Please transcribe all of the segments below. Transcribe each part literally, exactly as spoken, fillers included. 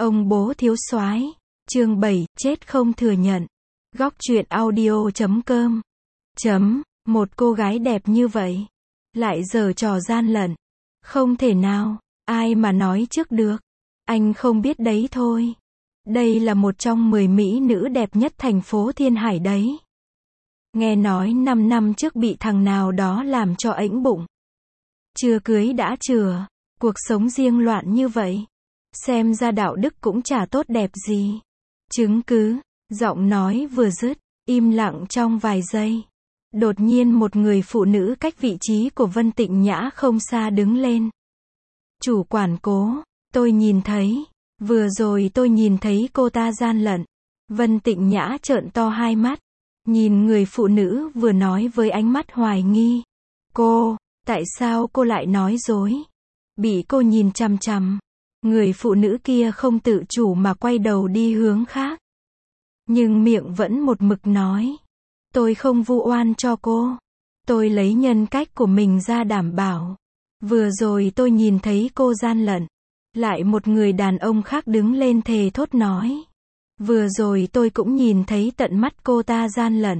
Ông bố thiếu soái, chương bảy, chết không thừa nhận. Góc truyện audio chấm com. Chấm, một cô gái đẹp như vậy, lại giở trò gian lận. Không thể nào, ai mà nói trước được. Anh không biết đấy thôi. Đây là một trong mười mỹ nữ đẹp nhất thành phố Thiên Hải đấy. Nghe nói năm năm trước bị thằng nào đó làm cho ễnh bụng. Chưa cưới đã chừa, cuộc sống riêng loạn như vậy. Xem ra đạo đức cũng chả tốt đẹp gì. Chứng cứ, giọng nói vừa dứt, im lặng trong vài giây. Đột nhiên một người phụ nữ cách vị trí của Vân Tịnh Nhã không xa đứng lên. Chủ quản Cố, tôi nhìn thấy, vừa rồi tôi nhìn thấy cô ta gian lận. Vân Tịnh Nhã trợn to hai mắt, nhìn người phụ nữ vừa nói với ánh mắt hoài nghi. Cô, tại sao cô lại nói dối? Bị cô nhìn chằm chằm, người phụ nữ kia không tự chủ mà quay đầu đi hướng khác. Nhưng miệng vẫn một mực nói. Tôi không vu oan cho cô. Tôi lấy nhân cách của mình ra đảm bảo. Vừa rồi tôi nhìn thấy cô gian lận. Lại một người đàn ông khác đứng lên thề thốt nói. Vừa rồi tôi cũng nhìn thấy tận mắt cô ta gian lận.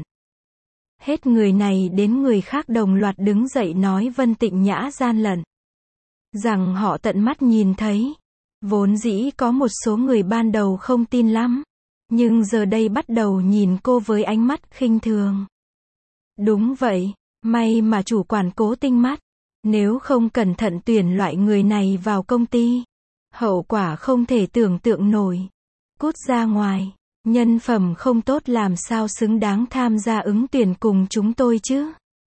Hết người này đến người khác đồng loạt đứng dậy nói Vân Tịnh Nhã gian lận. Rằng họ tận mắt nhìn thấy. Vốn dĩ có một số người ban đầu không tin lắm. Nhưng giờ đây bắt đầu nhìn cô với ánh mắt khinh thường. Đúng vậy, may mà chủ quản Cố tinh mắt. Nếu không cẩn thận tuyển loại người này vào công ty, hậu quả không thể tưởng tượng nổi. Cút ra ngoài, nhân phẩm không tốt làm sao xứng đáng tham gia ứng tuyển cùng chúng tôi chứ.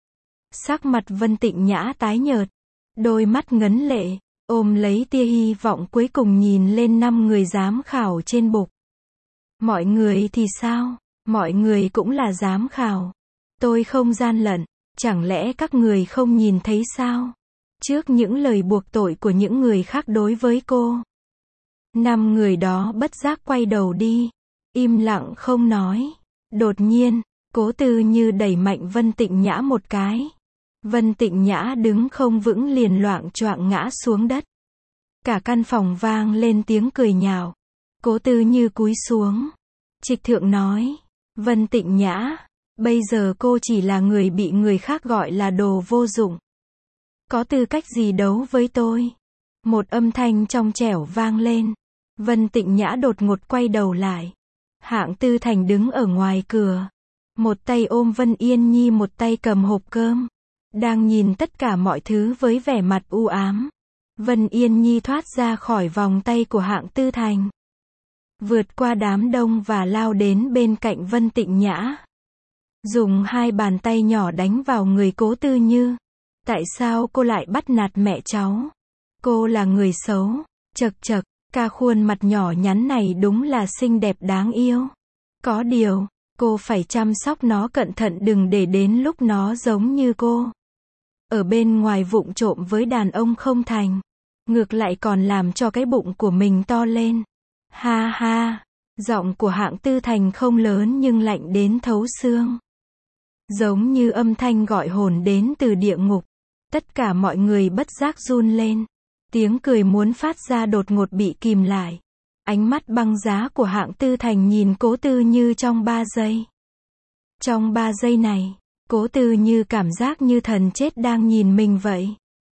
Sắc mặt Vân Tịnh Nhã tái nhợt, đôi mắt ngấn lệ, ôm lấy tia hy vọng cuối cùng nhìn lên năm người giám khảo trên bục. Mọi người thì sao? Mọi người cũng là giám khảo. Tôi không gian lận, chẳng lẽ các người không nhìn thấy sao? Trước những lời buộc tội của những người khác đối với cô, năm người đó bất giác quay đầu đi, im lặng không nói. Đột nhiên, Cố Tư Như đẩy mạnh Vân Tịnh Nhã một cái. Vân Tịnh Nhã đứng không vững liền loạng choạng ngã xuống đất. Cả căn phòng vang lên tiếng cười nhạo. Cố Tư Như cúi xuống. Trịch thượng nói, Vân Tịnh Nhã, bây giờ cô chỉ là người bị người khác gọi là đồ vô dụng. Có tư cách gì đấu với tôi? Một âm thanh trong trẻo vang lên. Vân Tịnh Nhã đột ngột quay đầu lại. Hạng Tư Thành đứng ở ngoài cửa. Một tay ôm Vân Yên Nhi, một tay cầm hộp cơm. Đang nhìn tất cả mọi thứ với vẻ mặt u ám. Vân Yên Nhi thoát ra khỏi vòng tay của Hạng Tư Thành. Vượt qua đám đông và lao đến bên cạnh Vân Tịnh Nhã. Dùng hai bàn tay nhỏ đánh vào người Cố Tư Như. Tại sao cô lại bắt nạt mẹ cháu? Cô là người xấu. Chật chật, ca khuôn mặt nhỏ nhắn này đúng là xinh đẹp đáng yêu. Có điều, cô phải chăm sóc nó cẩn thận đừng để đến lúc nó giống như cô. Ở bên ngoài vụng trộm với đàn ông không thành. Ngược lại còn làm cho cái bụng của mình to lên. Ha ha, giọng của Hạng Tư Thành không lớn nhưng lạnh đến thấu xương. Giống như âm thanh gọi hồn đến từ địa ngục. Tất cả mọi người bất giác run lên. Tiếng cười muốn phát ra đột ngột bị kìm lại. Ánh mắt băng giá của Hạng Tư Thành nhìn Cố Tư Như trong ba giây. Trong ba giây này, Cố Tư Như cảm giác như thần chết đang nhìn mình vậy.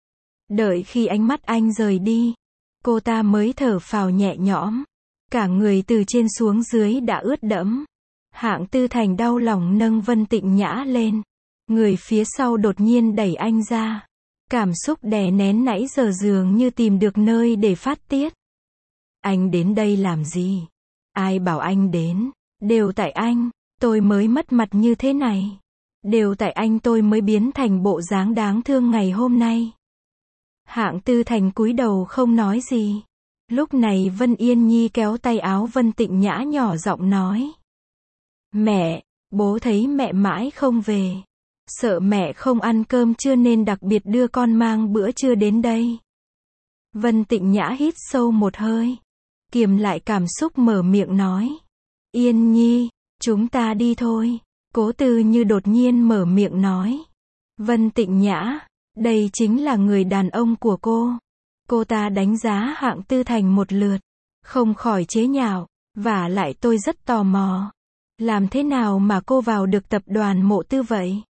Đợi khi ánh mắt anh rời đi, cô ta mới thở phào nhẹ nhõm. Cả người từ trên xuống dưới đã ướt đẫm. Hạng Tư Thành đau lòng nâng Vân Tịnh Nhã lên. Người phía sau đột nhiên đẩy anh ra. Cảm xúc đè nén nãy giờ dường như tìm được nơi để phát tiết. Anh đến đây làm gì? Ai bảo anh đến? Đều tại anh, tôi mới mất mặt như thế này. Đều tại anh tôi mới biến thành bộ dáng đáng thương ngày hôm nay. Hạng Tư Thành cúi đầu không nói gì. Lúc này Vân Yên Nhi kéo tay áo Vân Tịnh Nhã nhỏ giọng nói. Mẹ, bố thấy mẹ mãi không về. Sợ mẹ không ăn cơm trưa nên đặc biệt đưa con mang bữa trưa đến đây. Vân Tịnh Nhã hít sâu một hơi. Kiềm lại cảm xúc mở miệng nói. Yên Nhi, chúng ta đi thôi. Cố Tư Như đột nhiên mở miệng nói. Vân Tịnh Nhã, đây chính là người đàn ông của cô. Cô ta đánh giá Hạng Tư Thành một lượt. không khỏi chế nhạo, vả lại tôi rất tò mò. Làm thế nào mà cô vào được tập đoàn Mộ Tư vậy?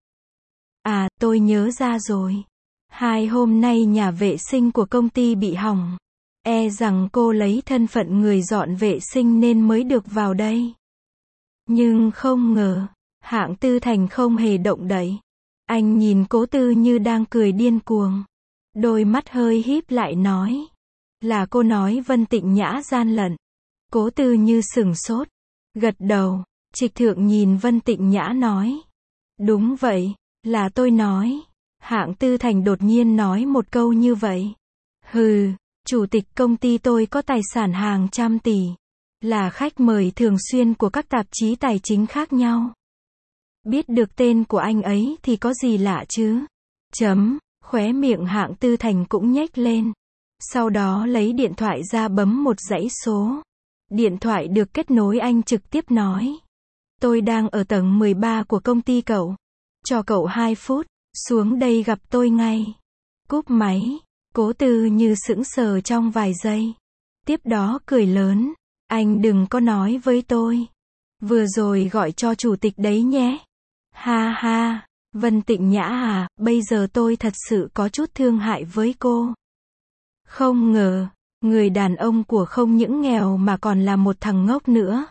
À, tôi nhớ ra rồi. Hai hôm nay nhà vệ sinh của công ty bị hỏng. E rằng cô lấy thân phận người dọn vệ sinh nên mới được vào đây. Nhưng không ngờ, Hạng Tư Thành không hề động đậy. Anh nhìn Cố Tư Như đang cười điên cuồng. Đôi mắt hơi híp lại nói. Là cô nói Vân Tịnh Nhã gian lận. Cố Tư Như sửng sốt. Gật đầu. Trịch Thượng nhìn Vân Tịnh Nhã nói. Đúng vậy, là tôi nói. Hạng Tư Thành đột nhiên nói một câu như vậy. Hừ, chủ tịch công ty tôi có tài sản hàng trăm tỷ. Là khách mời thường xuyên của các tạp chí tài chính khác nhau. Biết được tên của anh ấy thì có gì lạ chứ? Chấm, khóe miệng Hạng Tư Thành cũng nhếch lên. Sau đó lấy điện thoại ra bấm một dãy số. Điện thoại được kết nối, anh trực tiếp nói. Tôi đang ở tầng mười ba của công ty cậu. Cho cậu hai phút, xuống đây gặp tôi ngay. Cúp máy, Cố Tư Như sững sờ trong vài giây. Tiếp đó cười lớn. Anh đừng có nói với tôi. Vừa rồi gọi cho chủ tịch đấy nhé. Ha ha, Vân Tịnh Nhã à, bây giờ tôi thật sự có chút thương hại với cô. Không ngờ, người đàn ông của không những nghèo mà còn là một thằng ngốc nữa.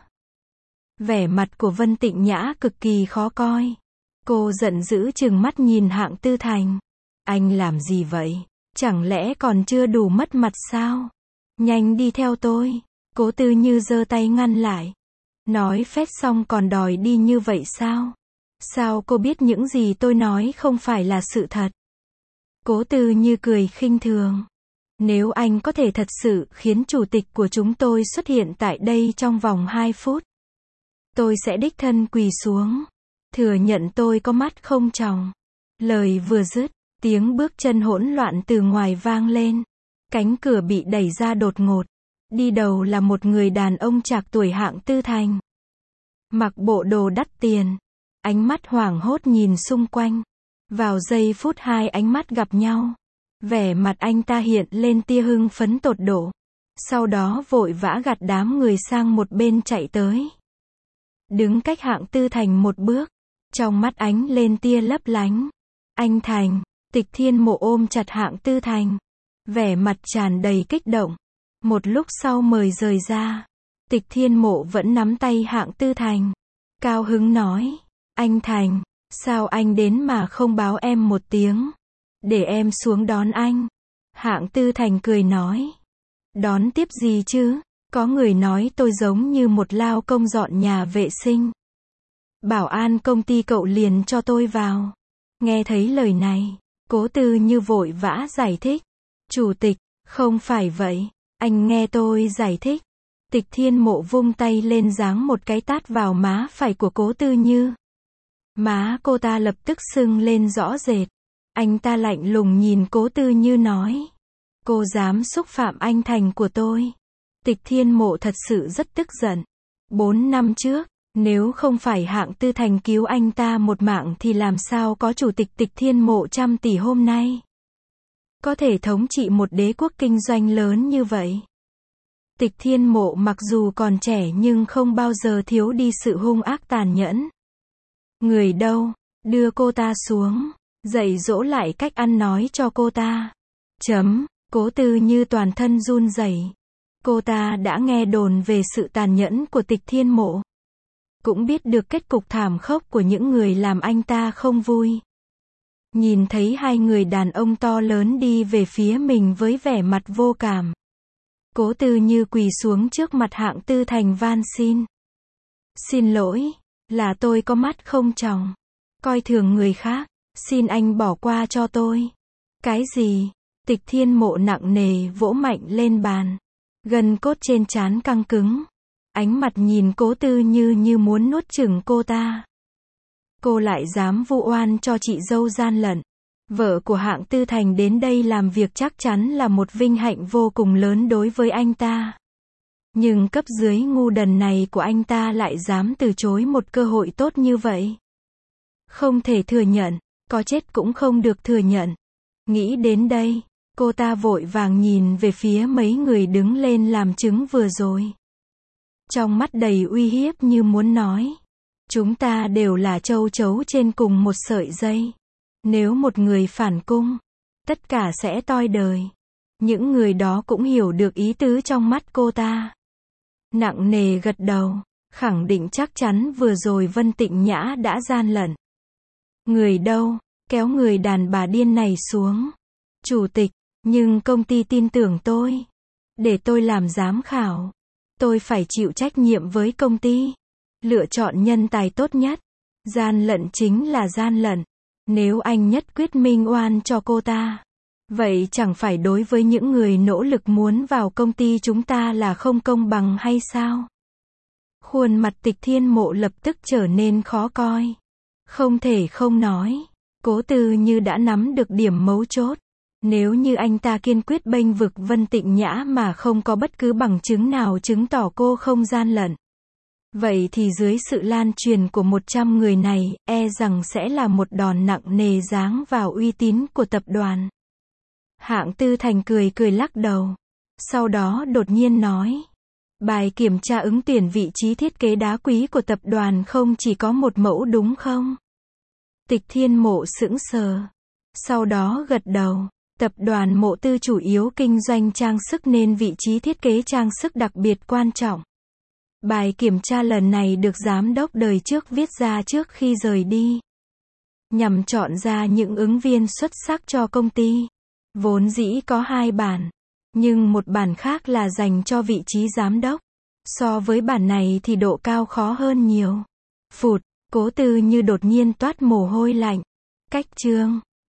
Vẻ mặt của Vân Tịnh Nhã cực kỳ khó coi. Cô giận dữ trừng mắt nhìn Hạng Tư Thành. Anh làm gì vậy? Chẳng lẽ còn chưa đủ mất mặt sao? Nhanh đi theo tôi. Cố Tư Như giơ tay ngăn lại. Nói phét xong còn đòi đi như vậy sao? Sao cô biết những gì tôi nói không phải là sự thật? Cố Tư Như cười khinh thường. Nếu anh có thể thật sự khiến chủ tịch của chúng tôi xuất hiện tại đây trong vòng hai phút, tôi sẽ đích thân quỳ xuống, thừa nhận tôi có mắt không tròng. Lời vừa dứt, tiếng bước chân hỗn loạn từ ngoài vang lên. Cánh cửa bị đẩy ra đột ngột. Đi đầu là một người đàn ông trạc tuổi Hạng Tư Thành. Mặc bộ đồ đắt tiền. Ánh mắt hoảng hốt nhìn xung quanh. Vào giây phút hai ánh mắt gặp nhau. Vẻ mặt anh ta hiện lên tia hưng phấn tột độ. Sau đó vội vã gạt đám người sang một bên chạy tới. Đứng cách Hạng Tư Thành một bước. Trong mắt ánh lên tia lấp lánh. Anh Thành. Tịch Thiên Mộ ôm chặt Hạng Tư Thành. Vẻ mặt tràn đầy kích động. Một lúc sau mời rời ra. Tịch Thiên Mộ vẫn nắm tay Hạng Tư Thành. Cao hứng nói. Anh Thành, sao anh đến mà không báo em một tiếng? Để em xuống đón anh. Hạng Tư Thành cười nói. Đón tiếp gì chứ? Có người nói tôi giống như một lao công dọn nhà vệ sinh. Bảo an công ty cậu liền cho tôi vào. Nghe thấy lời này, Cố Tư Như vội vã giải thích. Chủ tịch, không phải vậy. Anh nghe tôi giải thích. Tịch Thiên Mộ vung tay lên giáng một cái tát vào má phải của Cố Tư Như. Má cô ta lập tức sưng lên rõ rệt. Anh ta lạnh lùng nhìn Cố Tư Như nói. Cô dám xúc phạm anh Thành của tôi. Tịch Thiên Mộ thật sự rất tức giận. Bốn năm trước, nếu không phải Hạng Tư Thành cứu anh ta một mạng thì làm sao có chủ tịch Tịch Thiên Mộ trăm tỷ hôm nay. Có thể thống trị một đế quốc kinh doanh lớn như vậy. Tịch Thiên Mộ mặc dù còn trẻ nhưng không bao giờ thiếu đi sự hung ác tàn nhẫn. Người đâu? Đưa cô ta xuống. Dạy dỗ lại cách ăn nói cho cô ta. Chấm. Cố Tư Như toàn thân run rẩy. Cô ta đã nghe đồn về sự tàn nhẫn của Tịch Thiên Mộ. Cũng biết được kết cục thảm khốc của những người làm anh ta không vui. Nhìn thấy hai người đàn ông to lớn đi về phía mình với vẻ mặt vô cảm. Cố Tư Như quỳ xuống trước mặt Hạng Tư Thành van xin. Xin lỗi, là tôi có mắt không tròng. Coi thường người khác, xin anh bỏ qua cho tôi. Cái gì? Tịch Thiên Mộ nặng nề vỗ mạnh lên bàn. Gân cốt trên trán căng cứng. Ánh mặt nhìn Cố Tư Như như muốn nuốt chửng cô ta. Cô lại dám vu oan cho chị dâu gian lận. Vợ của Hạng Tư Thành đến đây làm việc chắc chắn là một vinh hạnh vô cùng lớn đối với anh ta. Nhưng cấp dưới ngu đần này của anh ta lại dám từ chối một cơ hội tốt như vậy. Không thể thừa nhận, có chết cũng không được thừa nhận. Nghĩ đến đây, Cô ta vội vàng nhìn về phía mấy người đứng lên làm chứng vừa rồi. Trong mắt đầy uy hiếp như muốn nói. Chúng ta đều là châu chấu trên cùng một sợi dây. Nếu một người phản cung, tất cả sẽ toi đời. Những người đó cũng hiểu được ý tứ trong mắt cô ta. Nặng nề gật đầu, khẳng định chắc chắn vừa rồi Vân Tịnh Nhã đã gian lận. Người đâu, kéo người đàn bà điên này xuống. Chủ tịch, nhưng công ty tin tưởng tôi. Để tôi làm giám khảo. Tôi phải chịu trách nhiệm với công ty. Lựa chọn nhân tài tốt nhất. Gian lận chính là gian lận. Nếu anh nhất quyết minh oan cho cô ta, vậy chẳng phải đối với những người nỗ lực muốn vào công ty chúng ta là không công bằng hay sao? Khuôn mặt Tịch Thiên Mộ lập tức trở nên khó coi. Không thể không nói. Cố Tư Như đã nắm được điểm mấu chốt. Nếu như anh ta kiên quyết bênh vực Vân Tịnh Nhã mà không có bất cứ bằng chứng nào chứng tỏ cô không gian lận, vậy thì dưới sự lan truyền của một trăm người này, e rằng sẽ là một đòn nặng nề giáng vào uy tín của tập đoàn. Hạng Tư Thành cười cười lắc đầu. Sau đó đột nhiên nói. Bài kiểm tra ứng tuyển vị trí thiết kế đá quý của tập đoàn không chỉ có một mẫu đúng không? Tịch Thiên Mộ sững sờ. Sau đó gật đầu. Tập đoàn Mộ Tư chủ yếu kinh doanh trang sức nên vị trí thiết kế trang sức đặc biệt quan trọng. Bài kiểm tra lần này được giám đốc đời trước viết ra trước khi rời đi, nhằm chọn ra những ứng viên xuất sắc cho công ty. Vốn dĩ có hai bản, nhưng một bản khác là dành cho vị trí giám đốc. So với bản này thì độ cao khó hơn nhiều. Phụt, Cố Tư Như đột nhiên toát mồ hôi lạnh. Cách chương